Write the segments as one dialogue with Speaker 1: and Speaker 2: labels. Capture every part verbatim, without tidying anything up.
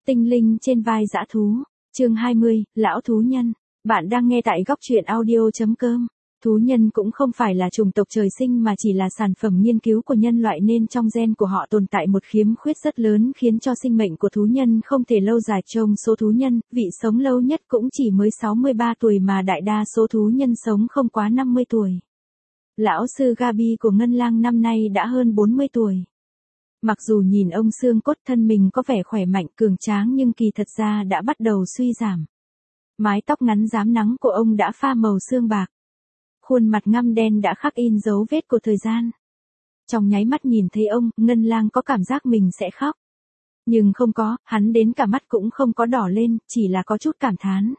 Speaker 1: Tinh linh trên vai dã thú, chương hai mươi, lão thú nhân. Bạn đang nghe tại góc truyện audio.com. Thú nhân cũng không phải là chủng tộc trời sinh mà chỉ là sản phẩm nghiên cứu của nhân loại, nên trong gen của họ tồn tại một khiếm khuyết rất lớn khiến cho sinh mệnh của thú nhân không thể lâu dài. Trong số thú nhân, vị sống lâu nhất cũng chỉ mới sáu mươi ba tuổi mà đại đa số thú nhân sống không quá năm mươi tuổi. Lão sư Gabi của Ngân Lang năm nay đã hơn bốn mươi tuổi. Mặc dù nhìn ông xương cốt thân mình có vẻ khỏe mạnh cường tráng nhưng kỳ thật ra đã bắt đầu suy giảm. Mái tóc ngắn rám nắng của ông đã pha màu xương bạc. Khuôn mặt ngăm đen đã khắc in dấu vết của thời gian. Trong nháy mắt nhìn thấy ông, Ngân Lang có cảm giác mình sẽ khóc. Nhưng không có, hắn đến cả mắt cũng không có đỏ lên, chỉ là có chút cảm thán.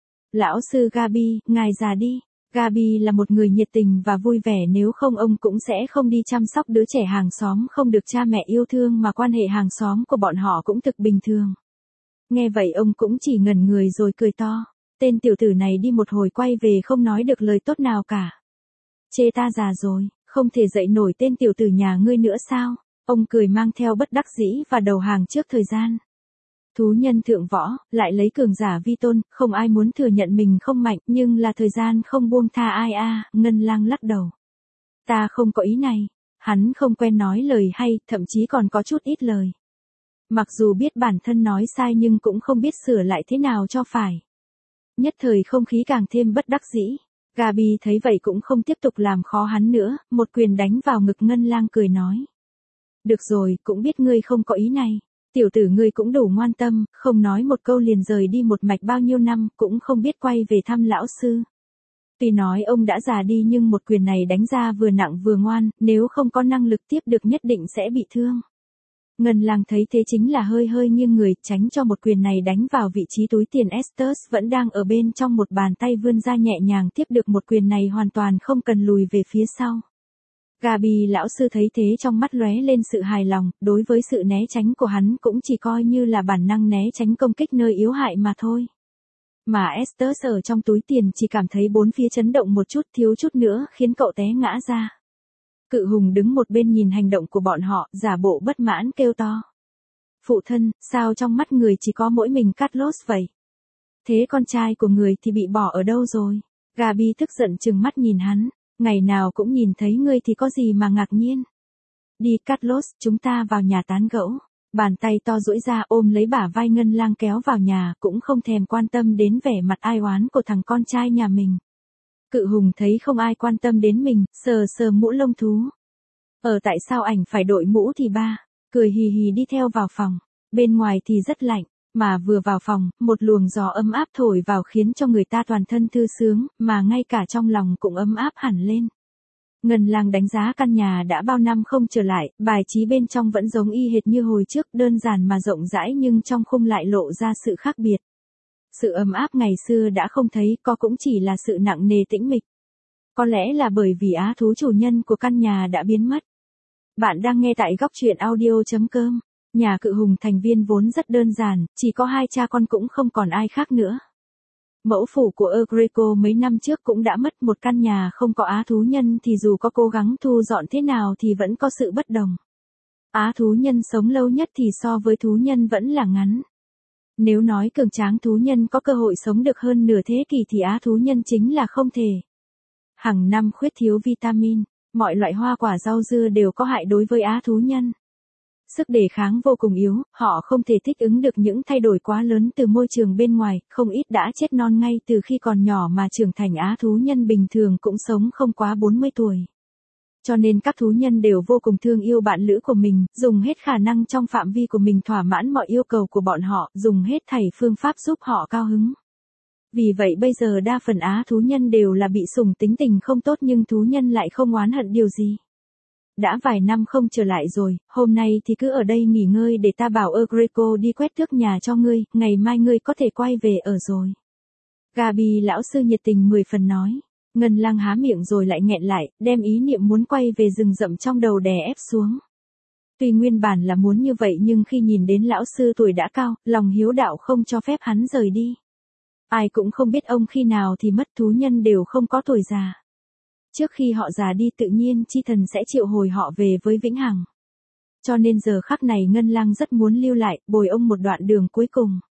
Speaker 1: Lão sư Gabi, ngài già đi. Gabi là một người nhiệt tình và vui vẻ, nếu không ông cũng sẽ không đi chăm sóc đứa trẻ hàng xóm không được cha mẹ yêu thương, mà quan hệ hàng xóm của bọn họ cũng thực bình thường. Nghe vậy ông cũng chỉ ngẩn người rồi cười to. Tên tiểu tử này đi một hồi quay về không nói được lời tốt nào cả. Chê ta già rồi, không thể dạy nổi tên tiểu tử nhà ngươi nữa sao? Ông cười mang theo bất đắc dĩ và đầu hàng trước thời gian. Thú nhân thượng võ, lại lấy cường giả vi tôn, không ai muốn thừa nhận mình không mạnh, nhưng là thời gian không buông tha ai a. À, Ngân Lang lắc đầu. Ta không có ý này. Hắn không quen nói lời hay, thậm chí còn có chút ít lời. Mặc dù biết bản thân nói sai nhưng cũng không biết sửa lại thế nào cho phải. Nhất thời không khí càng thêm bất đắc dĩ. Gabi thấy vậy cũng không tiếp tục làm khó hắn nữa, một quyền đánh vào ngực Ngân Lang cười nói. Được rồi, cũng biết ngươi không có ý này. Tiểu tử ngươi cũng đủ ngoan tâm, không nói một câu liền rời đi một mạch bao nhiêu năm, cũng không biết quay về thăm lão sư. Tuy nói ông đã già đi nhưng một quyền này đánh ra vừa nặng vừa ngoan, nếu không có năng lực tiếp được nhất định sẽ bị thương. Ngân Lang thấy thế chính là hơi hơi nghiêng người, tránh cho một quyền này đánh vào vị trí túi tiền. Estes vẫn đang ở bên trong, một bàn tay vươn ra nhẹ nhàng tiếp được một quyền này, hoàn toàn không cần lùi về phía sau. Gabi lão sư thấy thế trong mắt lóe lên sự hài lòng, đối với sự né tránh của hắn cũng chỉ coi như là bản năng né tránh công kích nơi yếu hại mà thôi. Mà Estes ở trong túi tiền chỉ cảm thấy bốn phía chấn động một chút, thiếu chút nữa khiến cậu té ngã ra. Cự hùng đứng một bên nhìn hành động của bọn họ, giả bộ bất mãn kêu to. Phụ thân, sao trong mắt người chỉ có mỗi mình Carlos vậy? Thế con trai của người thì bị bỏ ở đâu rồi? Gabi tức giận trừng mắt nhìn hắn. Ngày nào cũng nhìn thấy ngươi thì có gì mà ngạc nhiên. Đi Carlos, chúng ta vào nhà tán gẫu. Bàn tay to duỗi ra ôm lấy bả vai Ngân Lang kéo vào nhà, cũng không thèm quan tâm đến vẻ mặt ai oán của thằng con trai nhà mình. Cự hùng thấy không ai quan tâm đến mình, sờ sờ mũ lông thú. Ở tại sao ảnh phải đội mũ thì ba, cười hì hì đi theo vào phòng. Bên ngoài thì rất lạnh, mà vừa vào phòng, một luồng gió ấm áp thổi vào khiến cho người ta toàn thân thư sướng, mà ngay cả trong lòng cũng ấm áp hẳn lên. Ngân Lang đánh giá căn nhà đã bao năm không trở lại, bài trí bên trong vẫn giống y hệt như hồi trước, đơn giản mà rộng rãi nhưng trong khung lại lộ ra sự khác biệt. Sự ấm áp ngày xưa đã không thấy, có cũng chỉ là sự nặng nề tĩnh mịch. Có lẽ là bởi vì á thú chủ nhân của căn nhà đã biến mất. Bạn đang nghe tại góc truyện audio.com. Nhà cự hùng thành viên vốn rất đơn giản, chỉ có hai cha con cũng không còn ai khác nữa. Mẫu phủ của Agreco mấy năm trước cũng đã mất, một căn nhà không có á thú nhân thì dù có cố gắng thu dọn thế nào thì vẫn có sự bất đồng. Á thú nhân sống lâu nhất thì so với thú nhân vẫn là ngắn. Nếu nói cường tráng thú nhân có cơ hội sống được hơn nửa thế kỷ thì á thú nhân chính là không thể. Hàng năm khuyết thiếu vitamin, mọi loại hoa quả rau dưa đều có hại đối với á thú nhân. Sức đề kháng vô cùng yếu, họ không thể thích ứng được những thay đổi quá lớn từ môi trường bên ngoài, không ít đã chết non ngay từ khi còn nhỏ, mà trưởng thành á thú nhân bình thường cũng sống không quá bốn mươi tuổi. Cho nên các thú nhân đều vô cùng thương yêu bạn lữ của mình, dùng hết khả năng trong phạm vi của mình thỏa mãn mọi yêu cầu của bọn họ, dùng hết thảy phương pháp giúp họ cao hứng. Vì vậy bây giờ đa phần á thú nhân đều là bị sủng, tính tình không tốt, nhưng thú nhân lại không oán hận điều gì. Đã vài năm không trở lại rồi, hôm nay thì cứ ở đây nghỉ ngơi để ta bảo Agreco đi quét tước nhà cho ngươi, ngày mai ngươi có thể quay về ở rồi. Gabi lão sư nhiệt tình mười phần nói. Ngân Lang há miệng rồi lại nghẹn lại, đem ý niệm muốn quay về rừng rậm trong đầu đè ép xuống. Tuy nguyên bản là muốn như vậy nhưng khi nhìn đến lão sư tuổi đã cao, lòng hiếu đạo không cho phép hắn rời đi. Ai cũng không biết ông khi nào thì mất, thú nhân đều không có tuổi già. Trước khi họ già đi tự nhiên chi thần sẽ triệu hồi họ về với vĩnh hằng. Cho nên giờ khắc này Ngân Lang rất muốn lưu lại, bồi ông một đoạn đường cuối cùng.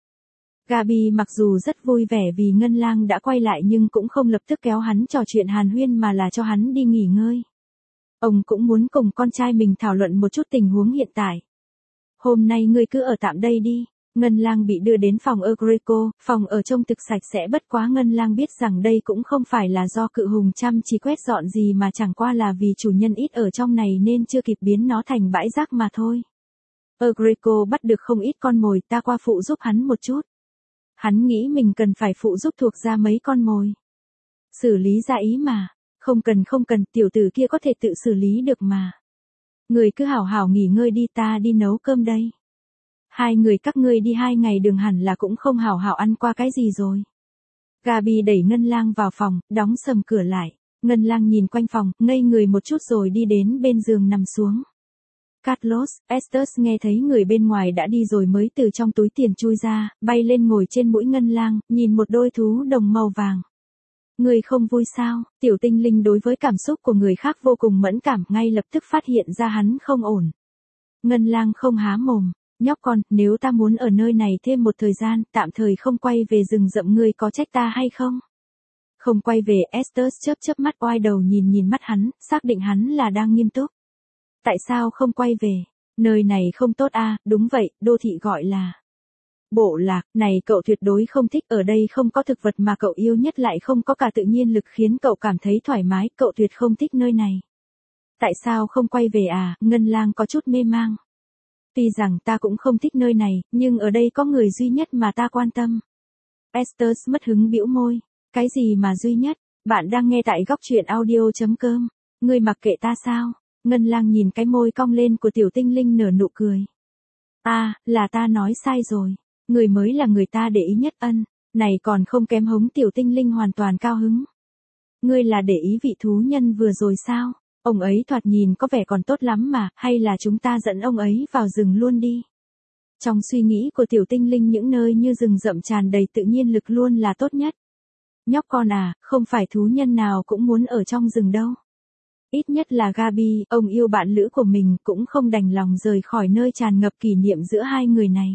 Speaker 1: Gabi mặc dù rất vui vẻ vì Ngân Lang đã quay lại nhưng cũng không lập tức kéo hắn trò chuyện hàn huyên mà là cho hắn đi nghỉ ngơi. Ông cũng muốn cùng con trai mình thảo luận một chút tình huống hiện tại. Hôm nay ngươi cứ ở tạm đây đi. Ngân Lang bị đưa đến phòng Agrico, phòng ở trông thực sạch sẽ bất quá Ngân Lang biết rằng đây cũng không phải là do Cự Hùng chăm chỉ quét dọn gì mà chẳng qua là vì chủ nhân ít ở trong này nên chưa kịp biến nó thành bãi rác mà thôi. Agrico bắt được không ít con mồi, ta qua phụ giúp hắn một chút. Hắn nghĩ mình cần phải phụ giúp thuộc ra mấy con mồi. Xử lý ra ý mà. Không cần không cần, tiểu tử kia có thể tự xử lý được mà. Người cứ hảo hảo nghỉ ngơi đi, ta đi nấu cơm đây. Hai người các ngươi đi hai ngày đường hẳn là cũng không hảo hảo ăn qua cái gì rồi. Gabi đẩy Ngân Lang vào phòng, đóng sầm cửa lại. Ngân Lang nhìn quanh phòng, ngây người một chút rồi đi đến bên giường nằm xuống. Carlos, Estes nghe thấy người bên ngoài đã đi rồi mới từ trong túi tiền chui ra, bay lên ngồi trên mũi Ngân Lang, nhìn một đôi thú đồng màu vàng. Người không vui sao? Tiểu tinh linh đối với cảm xúc của người khác vô cùng mẫn cảm, ngay lập tức phát hiện ra hắn không ổn. Ngân Lang không há mồm. Nhóc con, nếu ta muốn ở nơi này thêm một thời gian, tạm thời không quay về rừng rậm ngươi có trách ta hay không? Không quay về, Estes chớp chớp mắt oai đầu nhìn nhìn mắt hắn, xác định hắn là đang nghiêm túc. Tại sao không quay về? Nơi này không tốt à, đúng vậy, đô thị gọi là bộ lạc, này cậu tuyệt đối không thích, ở đây không có thực vật mà cậu yêu nhất lại không có cả tự nhiên lực khiến cậu cảm thấy thoải mái, cậu tuyệt không thích nơi này. Tại sao không quay về à? Ngân Lang có chút mê mang. Tuy rằng ta cũng không thích nơi này, nhưng ở đây có người duy nhất mà ta quan tâm. Estes mất hứng bĩu môi. Cái gì mà duy nhất? Bạn đang nghe tại góc truyện audio chấm com. Ngươi mặc kệ ta sao? Ngân Lang nhìn cái môi cong lên của tiểu tinh linh nở nụ cười. À, là ta nói sai rồi. Người mới là người ta để ý nhất ân. Này còn không kém hống tiểu tinh linh hoàn toàn cao hứng. Ngươi là để ý vị thú nhân vừa rồi sao? Ông ấy thoạt nhìn có vẻ còn tốt lắm mà, hay là chúng ta dẫn ông ấy vào rừng luôn đi. Trong suy nghĩ của tiểu tinh linh những nơi như rừng rậm tràn đầy tự nhiên lực luôn là tốt nhất. Nhóc con à, không phải thú nhân nào cũng muốn ở trong rừng đâu. Ít nhất là Gabi, ông yêu bạn lữ của mình cũng không đành lòng rời khỏi nơi tràn ngập kỷ niệm giữa hai người này.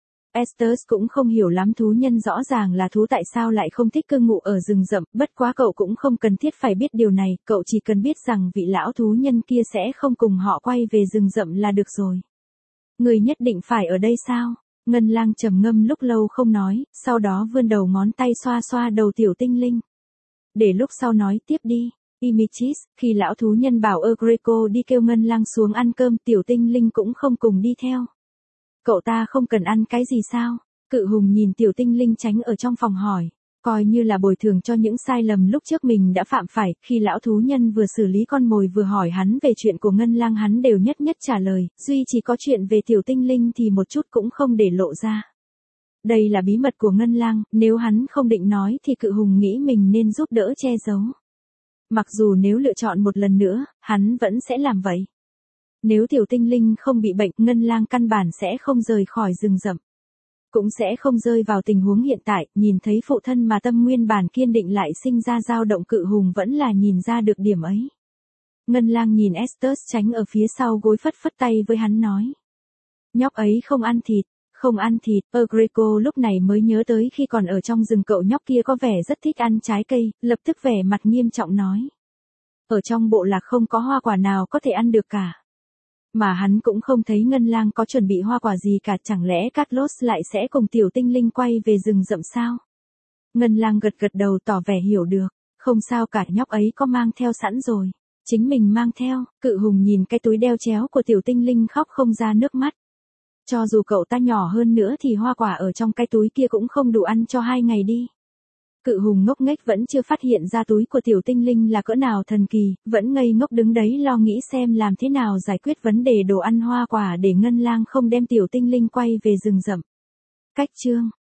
Speaker 1: Estes cũng không hiểu lắm thú nhân rõ ràng là thú tại sao lại không thích cư ngụ ở rừng rậm, bất quá cậu cũng không cần thiết phải biết điều này, cậu chỉ cần biết rằng vị lão thú nhân kia sẽ không cùng họ quay về rừng rậm là được rồi. Người nhất định phải ở đây sao? Ngân Lang trầm ngâm lúc lâu không nói, sau đó vươn đầu ngón tay xoa xoa đầu tiểu tinh linh. Để lúc sau nói tiếp đi. Imichis, khi lão thú nhân bảo Agrico đi kêu Ngân Lang xuống ăn cơm, tiểu tinh linh cũng không cùng đi theo. Cậu ta không cần ăn cái gì sao? Cự Hùng nhìn tiểu tinh linh tránh ở trong phòng hỏi. Coi như là bồi thường cho những sai lầm lúc trước mình đã phạm phải, khi lão thú nhân vừa xử lý con mồi vừa hỏi hắn về chuyện của Ngân Lang hắn đều nhất nhất trả lời, duy chỉ có chuyện về tiểu tinh linh thì một chút cũng không để lộ ra. Đây là bí mật của Ngân Lang, nếu hắn không định nói thì Cự Hùng nghĩ mình nên giúp đỡ che giấu. Mặc dù nếu lựa chọn một lần nữa, hắn vẫn sẽ làm vậy. Nếu tiểu tinh linh không bị bệnh, Ngân Lang căn bản sẽ không rời khỏi rừng rậm. Cũng sẽ không rơi vào tình huống hiện tại, nhìn thấy phụ thân mà tâm nguyên bản kiên định lại sinh ra dao động. Cự Hùng vẫn là nhìn ra được điểm ấy. Ngân Lang nhìn Estes tránh ở phía sau gối phất phất tay với hắn nói. Nhóc ấy không ăn thịt, không ăn thịt, Agrico lúc này mới nhớ tới khi còn ở trong rừng cậu nhóc kia có vẻ rất thích ăn trái cây, lập tức vẻ mặt nghiêm trọng nói. Ở trong bộ lạc không có hoa quả nào có thể ăn được cả. Mà hắn cũng không thấy Ngân Lang có chuẩn bị hoa quả gì cả, chẳng lẽ Carlos lại sẽ cùng tiểu tinh linh quay về rừng rậm sao? Ngân Lang gật gật đầu tỏ vẻ hiểu được, không sao cả, nhóc ấy có mang theo sẵn rồi, chính mình mang theo. Cự Hùng nhìn cái túi đeo chéo của tiểu tinh linh khóc không ra nước mắt. Cho dù cậu ta nhỏ hơn nữa thì hoa quả ở trong cái túi kia cũng không đủ ăn cho hai ngày đi. Cự Hùng ngốc nghếch vẫn chưa phát hiện ra túi của tiểu tinh linh là cỡ nào thần kỳ, vẫn ngây ngốc đứng đấy lo nghĩ xem làm thế nào giải quyết vấn đề đồ ăn hoa quả để Ngân Lang không đem tiểu tinh linh quay về rừng rậm. Cách chương